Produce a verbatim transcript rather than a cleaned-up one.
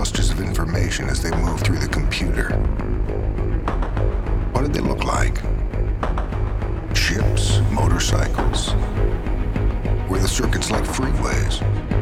clusters of information as they move through the computer. What did they look like? Ships, motorcycles? Were the circuits like freeways?